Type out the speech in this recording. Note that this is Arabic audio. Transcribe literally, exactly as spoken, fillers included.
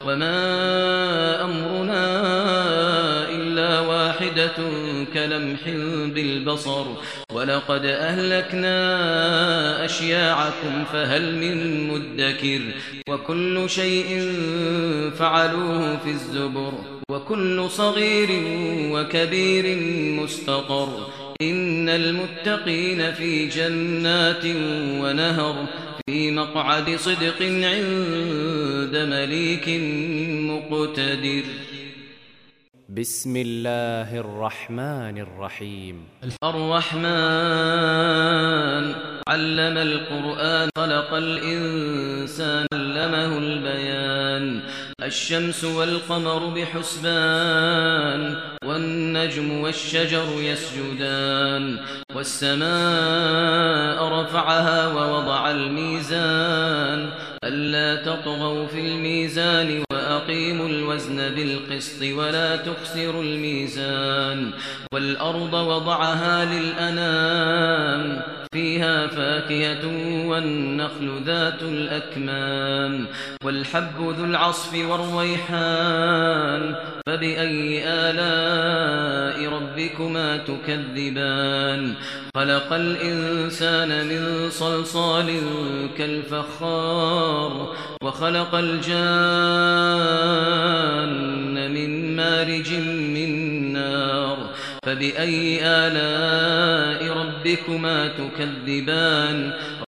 وما أمرنا إلا واحدة كلمح بالبصر ولقد أهلكنا أشياعكم فهل من مدكر وكل شيء فعلوه في الزبر وكل صغير وكبير مستقر إن المتقين في جنات ونهر في مقعد صدق عند مليك مقتدر. بسم الله الرحمن الرحيم. الرحمن علم القرآن خلق الإنسان علمه البيان الشمس والقمر بحسبان والنجم والشجر يسجدان والسماء رفعها ووضع الميزان ألا تطغوا في الميزان وأقيموا الوزن بالقسط ولا تخسروا الميزان والأرض وضعها للأنام فيها فاكهة والنخل ذات الأكمام والحب ذو العصف والريحان فبأي آلاء ربكما تكذبان خلق الإنسان من صلصال كالفخار وخلق الجان من مارج من نار فبأي آلاء ربكما تكذبان